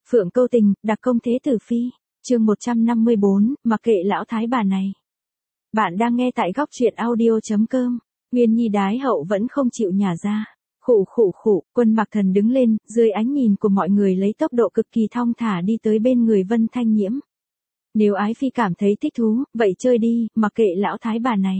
Phượng Câu Tình, đặc công Thế Tử Phi, chương 154, mặc kệ lão thái bà này. Bạn đang nghe tại góc truyện audio.com, Nguyên Nhi đái hậu vẫn không chịu nhả ra. Khụ khụ khụ, Quân Mặc Thần đứng lên, dưới ánh nhìn của mọi người lấy tốc độ cực kỳ thong thả đi tới bên người Vân Thanh Nhiễm. Nếu Ái Phi cảm thấy thích thú, vậy chơi đi, mặc kệ lão thái bà này.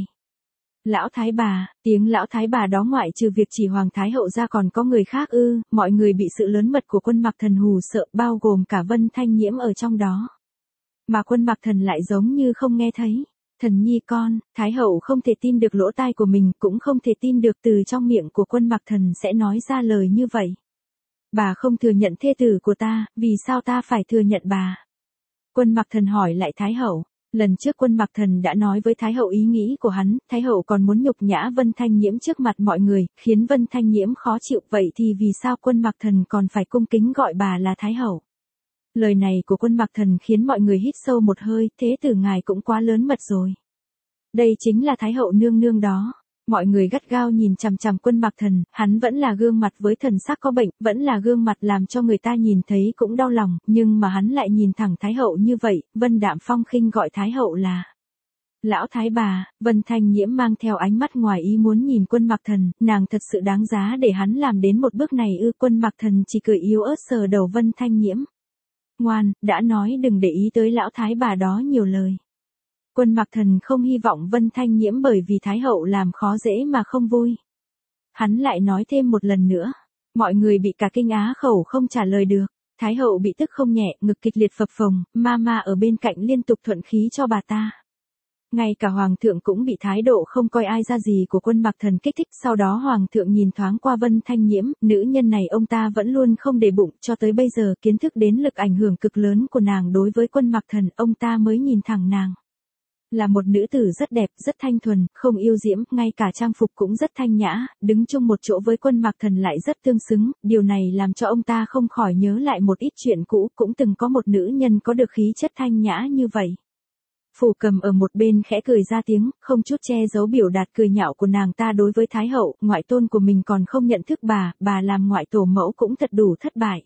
Lão thái bà, tiếng lão thái bà đó ngoại trừ việc chỉ Hoàng Thái Hậu ra còn có người khác ư? Mọi người bị sự lớn mật của Quân Mặc Thần hù sợ, bao gồm cả Vân Thanh Nhiễm ở trong đó. Mà Quân Mặc Thần lại giống như không nghe thấy. Thần nhi con, Thái Hậu không thể tin được lỗ tai của mình, cũng không thể tin được từ trong miệng của Quân Mặc Thần sẽ nói ra lời như vậy. Bà không thừa nhận thê tử của ta, vì sao ta phải thừa nhận bà? Quân Mặc Thần hỏi lại Thái Hậu. Lần trước Quân Mặc Thần đã nói với Thái Hậu ý nghĩ của hắn, Thái Hậu còn muốn nhục nhã Vân Thanh Nhiễm trước mặt mọi người, khiến Vân Thanh Nhiễm khó chịu, vậy thì vì sao Quân Mặc Thần còn phải cung kính gọi bà là Thái Hậu? Lời này của Quân Mặc Thần khiến mọi người hít sâu một hơi, thế tử ngài cũng quá lớn mật rồi. Đây chính là Thái Hậu nương nương đó. Mọi người gắt gao nhìn chằm chằm Quân Mặc Thần, hắn vẫn là gương mặt với thần sắc có bệnh, vẫn là gương mặt làm cho người ta nhìn thấy cũng đau lòng, nhưng mà hắn lại nhìn thẳng Thái Hậu như vậy. Vân Đạm Phong khinh gọi Thái Hậu là lão thái bà. Vân Thanh Nhiễm mang theo ánh mắt ngoài ý muốn nhìn Quân Mặc Thần, nàng thật sự đáng giá để hắn làm đến một bước này ư? Quân Mặc Thần chỉ cười yếu ớt sờ đầu Vân Thanh Nhiễm. Ngoan, đã nói đừng để ý tới lão thái bà đó nhiều lời. Quân Mặc Thần không hy vọng Vân Thanh Nhiễm bởi vì Thái Hậu làm khó dễ mà không vui. Hắn lại nói thêm một lần nữa. Mọi người bị cả kinh á khẩu không trả lời được. Thái Hậu bị tức không nhẹ, ngực kịch liệt phập phồng, Mama ở bên cạnh liên tục thuận khí cho bà ta. Ngay cả Hoàng thượng cũng bị thái độ không coi ai ra gì của Quân Mặc Thần kích thích. Sau đó Hoàng thượng nhìn thoáng qua Vân Thanh Nhiễm, nữ nhân này ông ta vẫn luôn không để bụng, cho tới bây giờ kiến thức đến lực ảnh hưởng cực lớn của nàng đối với Quân Mặc Thần, ông ta mới nhìn thẳng nàng. Là một nữ tử rất đẹp, rất thanh thuần, không yêu diễm, ngay cả trang phục cũng rất thanh nhã, đứng chung một chỗ với Quân Mặc Thần lại rất tương xứng, điều này làm cho ông ta không khỏi nhớ lại một ít chuyện cũ, cũng từng có một nữ nhân có được khí chất thanh nhã như vậy. Phủ Cầm ở một bên khẽ cười ra tiếng, không chút che giấu biểu đạt cười nhạo của nàng ta đối với Thái Hậu, ngoại tôn của mình còn không nhận thức bà làm ngoại tổ mẫu cũng thật đủ thất bại.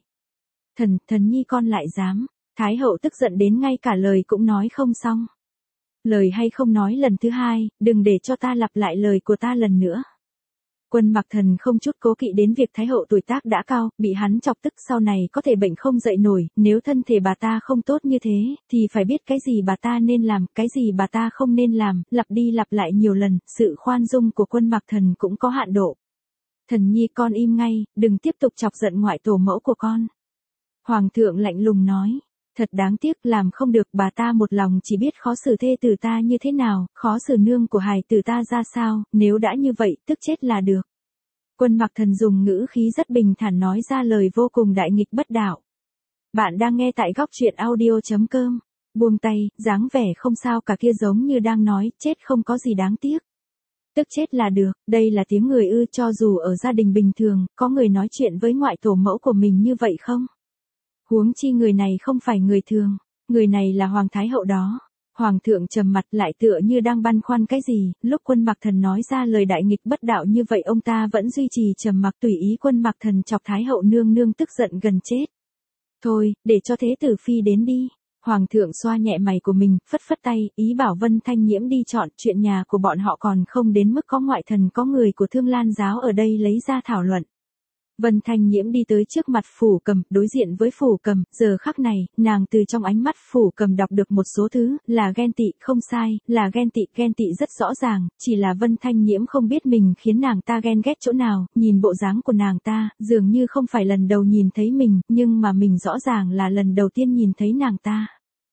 Thần nhi con lại dám, Thái Hậu tức giận đến ngay cả lời cũng nói không xong. Lời hay không nói lần thứ hai, đừng để cho ta lặp lại lời của ta lần nữa. Quân Mặc Thần không chút cố kỵ đến việc Thái Hậu tuổi tác đã cao, bị hắn chọc tức sau này có thể bệnh không dậy nổi, nếu thân thể bà ta không tốt như thế, thì phải biết cái gì bà ta nên làm, cái gì bà ta không nên làm, lặp đi lặp lại nhiều lần, sự khoan dung của Quân Mặc Thần cũng có hạn độ. Thần nhi con im ngay, đừng tiếp tục chọc giận ngoại tổ mẫu của con. Hoàng thượng lạnh lùng nói. Thật đáng tiếc, làm không được, bà ta một lòng chỉ biết khó xử thê tử ta như thế nào, khó xử nương của hài tử ta ra sao, nếu đã như vậy, tức chết là được. Quân Mặc Thần dùng ngữ khí rất bình thản nói ra lời vô cùng đại nghịch bất đạo. Bạn đang nghe tại góc truyện audio.com, buông tay, dáng vẻ không sao cả kia giống như đang nói, chết không có gì đáng tiếc. Tức chết là được, đây là tiếng người ư? Cho dù ở gia đình bình thường, có người nói chuyện với ngoại tổ mẫu của mình như vậy không? Huống chi người này không phải người thường, người này là Hoàng Thái Hậu đó. Hoàng thượng trầm mặt lại tựa như đang băn khoăn cái gì, lúc Quân Mặc Thần nói ra lời đại nghịch bất đạo như vậy ông ta vẫn duy trì trầm mặc tùy ý. Quân Mặc Thần chọc Thái Hậu nương nương tức giận gần chết. Thôi, để cho Thế Tử Phi đến đi. Hoàng thượng xoa nhẹ mày của mình, phất phất tay, ý bảo Vân Thanh Nhiễm đi chọn, chuyện nhà của bọn họ còn không đến mức có ngoại thần có người của Thương Lan giáo ở đây lấy ra thảo luận. Vân Thanh Nhiễm đi tới trước mặt Phủ Cầm, đối diện với Phủ Cầm, giờ khắc này, nàng từ trong ánh mắt Phủ Cầm đọc được một số thứ, là ghen tị, không sai, là ghen tị rất rõ ràng, chỉ là Vân Thanh Nhiễm không biết mình khiến nàng ta ghen ghét chỗ nào, nhìn bộ dáng của nàng ta, dường như không phải lần đầu nhìn thấy mình, nhưng mà mình rõ ràng là lần đầu tiên nhìn thấy nàng ta.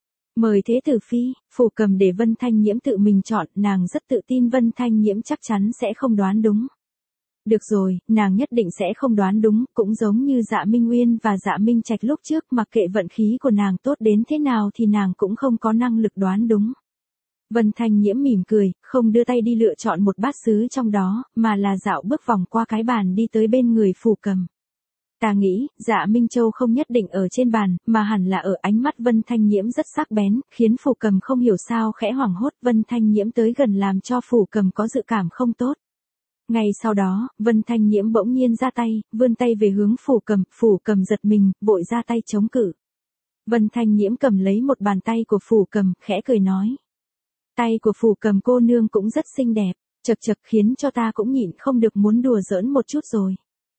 Mời Thế Tử Phi, Phủ Cầm để Vân Thanh Nhiễm tự mình chọn, nàng rất tự tin Vân Thanh Nhiễm chắc chắn sẽ không đoán đúng. Được rồi, nàng nhất định sẽ không đoán đúng, cũng giống như Dạ Minh Uyên và Dạ Minh Trạch lúc trước, mặc kệ vận khí của nàng tốt đến thế nào thì nàng cũng không có năng lực đoán đúng. Vân Thanh Nhiễm mỉm cười, không đưa tay đi lựa chọn một bát sứ trong đó, mà là dạo bước vòng qua cái bàn đi tới bên người Phủ Cầm. Ta nghĩ, Dạ Minh Châu không nhất định ở trên bàn, mà hẳn là ở. Ánh mắt Vân Thanh Nhiễm rất sắc bén, khiến Phủ Cầm không hiểu sao khẽ hoảng hốt. Vân Thanh Nhiễm tới gần làm cho Phủ Cầm có dự cảm không tốt. Ngay sau đó, Vân Thanh Nhiễm bỗng nhiên ra tay, vươn tay về hướng Phủ Cầm giật mình, vội ra tay chống cự. Vân Thanh Nhiễm cầm lấy một bàn tay của Phủ Cầm, khẽ cười nói. Tay của Phủ Cầm cô nương cũng rất xinh đẹp, chật chật khiến cho ta cũng nhịn không được muốn đùa giỡn một chút rồi.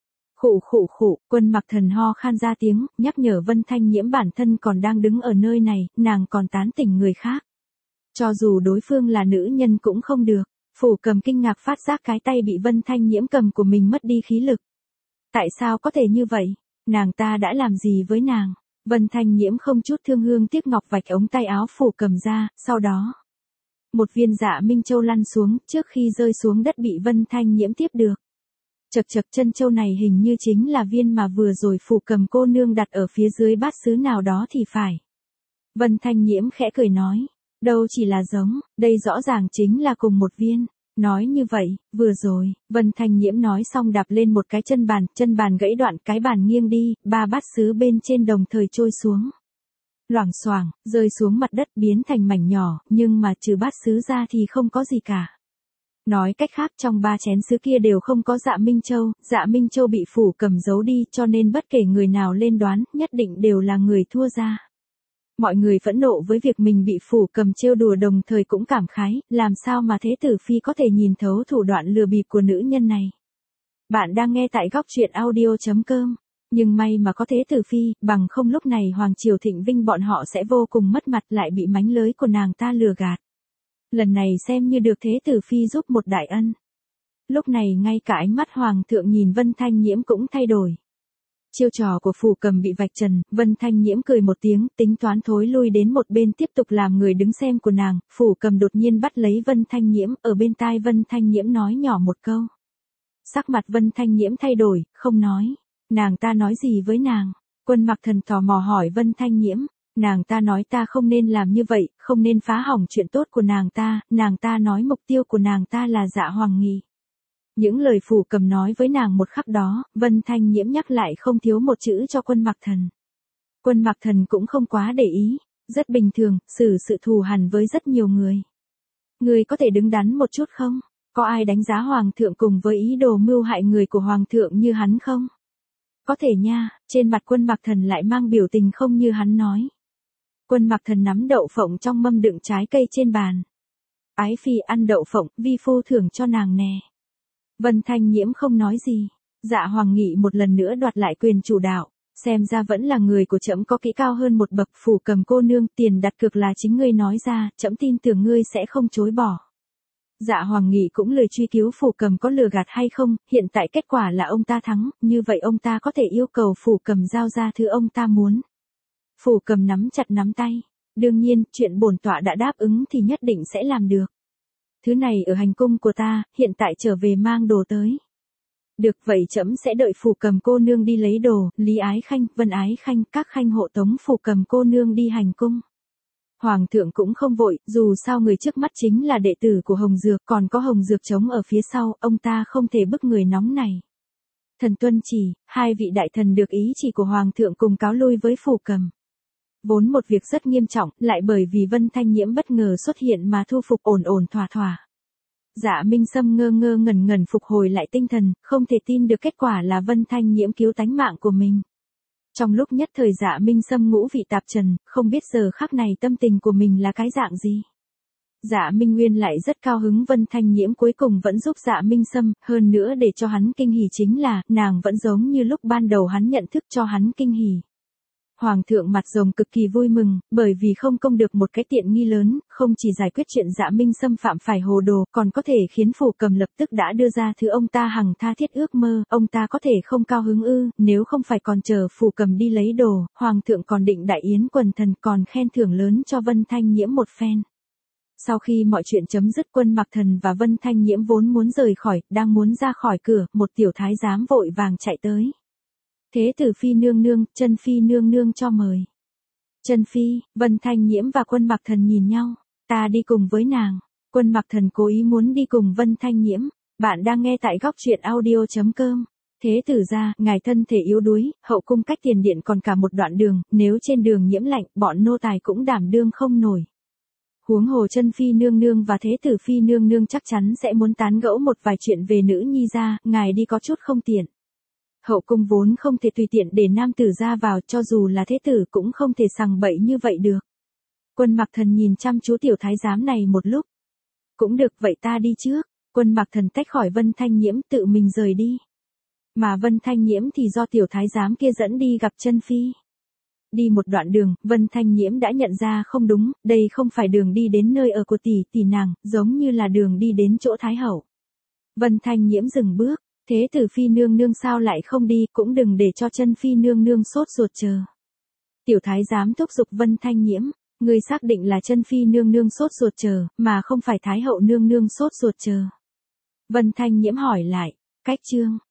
Khụ khụ khụ, Quân Mặc Thần ho khan ra tiếng, nhắc nhở Vân Thanh Nhiễm bản thân còn đang đứng ở nơi này, nàng còn tán tỉnh người khác. Cho dù đối phương là nữ nhân cũng không được. Phủ Cầm kinh ngạc phát giác cái tay bị Vân Thanh Nhiễm cầm của mình mất đi khí lực. Tại sao có thể như vậy? Nàng ta đã làm gì với nàng? Vân Thanh Nhiễm không chút thương hương tiếc ngọc vạch ống tay áo Phủ Cầm ra, sau đó. Một viên Dạ Minh Châu lăn xuống, trước khi rơi xuống đất bị Vân Thanh Nhiễm tiếp được. Chật chật, chân châu này hình như chính là viên mà vừa rồi Phủ Cầm cô nương đặt ở phía dưới bát sứ nào đó thì phải. Vân Thanh Nhiễm khẽ cười nói. Đâu chỉ là giống, đây rõ ràng chính là cùng một viên. Nói như vậy, vừa rồi, Vân Thanh Nhiễm nói xong đạp lên một cái chân bàn gãy đoạn, cái bàn nghiêng đi, 3 bát sứ bên trên đồng thời trôi xuống. Loảng xoảng, rơi xuống mặt đất biến thành mảnh nhỏ, nhưng mà trừ bát sứ ra thì không có gì cả. Nói cách khác trong 3 chén sứ kia đều không có Dạ Minh Châu bị Phủ Cầm giấu đi, cho nên bất kể người nào lên đoán, nhất định đều là người thua ra. Mọi người phẫn nộ với việc mình bị Phủ Cầm trêu đùa, đồng thời cũng cảm khái, làm sao mà Thế Tử Phi có thể nhìn thấu thủ đoạn lừa bịp của nữ nhân này. Bạn đang nghe tại góc truyện audio.com. Nhưng may mà có Thế Tử Phi, bằng không lúc này Hoàng Triều Thịnh Vinh bọn họ sẽ vô cùng mất mặt, lại bị mánh lới của nàng ta lừa gạt. Lần này xem như được Thế Tử Phi giúp một đại ân. Lúc này ngay cả ánh mắt Hoàng thượng nhìn Vân Thanh Nhiễm cũng thay đổi. Chiêu trò của Phủ Cầm bị vạch trần, Vân Thanh Nhiễm cười một tiếng, tính toán thối lui đến một bên tiếp tục làm người đứng xem của nàng. Phủ Cầm đột nhiên bắt lấy Vân Thanh Nhiễm, ở bên tai Vân Thanh Nhiễm nói nhỏ một câu. Sắc mặt Vân Thanh Nhiễm thay đổi, không nói. Nàng ta nói gì với nàng? Quân Mặc Thần tò mò hỏi Vân Thanh Nhiễm. Nàng ta nói ta không nên làm như vậy, không nên phá hỏng chuyện tốt của nàng ta nói mục tiêu của nàng ta là Dạ Hoàng Nghị. Những lời Phủ Cầm nói với nàng một khắc đó, Vân Thanh Nhiễm nhắc lại không thiếu một chữ cho Quân Mặc Thần. Quân Mặc Thần cũng không quá để ý, rất bình thường, xử sự thù hằn với rất nhiều người. Người có thể đứng đắn một chút không? Có ai đánh giá Hoàng thượng cùng với ý đồ mưu hại người của Hoàng thượng như hắn không? Có thể nha, trên mặt Quân Mặc Thần lại mang biểu tình không như hắn nói. Quân Mặc Thần nắm đậu phộng trong mâm đựng trái cây trên bàn. Ái phi ăn đậu phộng, vi phu thưởng cho nàng nè. Vân Thanh Nhiễm không nói gì. Dạ Hoàng Nghị một lần nữa đoạt lại quyền chủ đạo. Xem ra vẫn là người của trẫm có kỹ cao hơn một bậc. Phủ Cầm cô nương, tiền đặt cược là chính ngươi nói ra, trẫm tin tưởng ngươi sẽ không chối bỏ. Dạ Hoàng Nghị cũng lời truy cứu Phủ Cầm có lừa gạt hay không, hiện tại kết quả là ông ta thắng, như vậy ông ta có thể yêu cầu Phủ Cầm giao ra thứ ông ta muốn. Phủ Cầm nắm chặt nắm tay. Đương nhiên, chuyện bổn tọa đã đáp ứng thì nhất định sẽ làm được. Thứ này ở hành cung của ta, hiện tại trở về mang đồ tới. Được vậy trẫm sẽ đợi Phủ Cầm cô nương đi lấy đồ, Lý Ái Khanh, Vân Ái Khanh, các khanh hộ tống Phủ Cầm cô nương đi hành cung. Hoàng thượng cũng không vội, dù sao người trước mắt chính là đệ tử của Hồng Dược, còn có Hồng Dược chống ở phía sau, ông ta không thể bức người nóng này. Thần tuân chỉ, 2 vị đại thần được ý chỉ của Hoàng thượng cùng cáo lui với Phủ Cầm. Vốn một việc rất nghiêm trọng, lại bởi vì Vân Thanh Nhiễm bất ngờ xuất hiện mà thu phục ổn thỏa thỏa. Dạ Minh Sâm ngơ ngẩn phục hồi lại tinh thần, không thể tin được kết quả là Vân Thanh Nhiễm cứu tánh mạng của mình. Trong lúc nhất thời Dạ Minh Sâm ngũ vị tạp trần, không biết giờ khắc này tâm tình của mình là cái dạng gì. Dạ Minh Nguyên lại rất cao hứng Vân Thanh Nhiễm cuối cùng vẫn giúp Dạ Minh Sâm, hơn nữa để cho hắn kinh hỉ chính là, nàng vẫn giống như lúc ban đầu hắn nhận thức cho hắn kinh hỉ. Hoàng thượng mặt rồng cực kỳ vui mừng, bởi vì không công được một cái tiện nghi lớn, không chỉ giải quyết chuyện Dạ Minh Sâm phạm phải hồ đồ, còn có thể khiến Phủ Cầm lập tức đã đưa ra thứ ông ta hằng tha thiết ước mơ, ông ta có thể không cao hứng ư, nếu không phải còn chờ Phủ Cầm đi lấy đồ, Hoàng thượng còn định đại yến quần thần, còn khen thưởng lớn cho Vân Thanh Nhiễm một phen. Sau khi mọi chuyện chấm dứt, Quân Mặc Thần và Vân Thanh Nhiễm vốn muốn rời khỏi, đang muốn ra khỏi cửa, một tiểu thái giám vội vàng chạy tới. Thế Tử Phi nương nương, Chân Phi nương nương cho mời. Chân Phi, Vân Thanh Nhiễm và Quân Mặc Thần nhìn nhau, ta đi cùng với nàng. Quân Mặc Thần cố ý muốn đi cùng Vân Thanh Nhiễm. Bạn đang nghe tại góc truyện audio.com. Thế tử gia, ngài thân thể yếu đuối, hậu cung cách tiền điện còn cả một đoạn đường, nếu trên đường nhiễm lạnh, bọn nô tài cũng đảm đương không nổi. Huống hồ Chân Phi nương nương và Thế Tử Phi nương nương chắc chắn sẽ muốn tán gẫu một vài chuyện về nữ nhi gia, ngài đi có chút không tiện. Hậu cung vốn không thể tùy tiện để nam tử ra vào, cho dù là thế tử cũng không thể sằng bậy như vậy được. Quân Mặc Thần nhìn chăm chú tiểu thái giám này một lúc. Cũng được, vậy ta đi trước. Quân Mặc Thần tách khỏi Vân Thanh Nhiễm tự mình rời đi. Mà Vân Thanh Nhiễm thì do tiểu thái giám kia dẫn đi gặp Chân Phi. Đi một đoạn đường, Vân Thanh Nhiễm đã nhận ra không đúng, đây không phải đường đi đến nơi ở của tỷ nàng, giống như là đường đi đến chỗ Thái Hậu. Vân Thanh Nhiễm dừng bước, thế tử Phi nương nương sao lại không đi, cũng đừng để cho Chân Phi nương nương sốt ruột chờ. Tiểu thái giám thúc giục Vân Thanh Nhiễm, ngươi xác định là Chân Phi nương nương sốt ruột chờ, mà không phải Thái Hậu nương nương sốt ruột chờ. Vân Thanh Nhiễm hỏi lại, cách chương.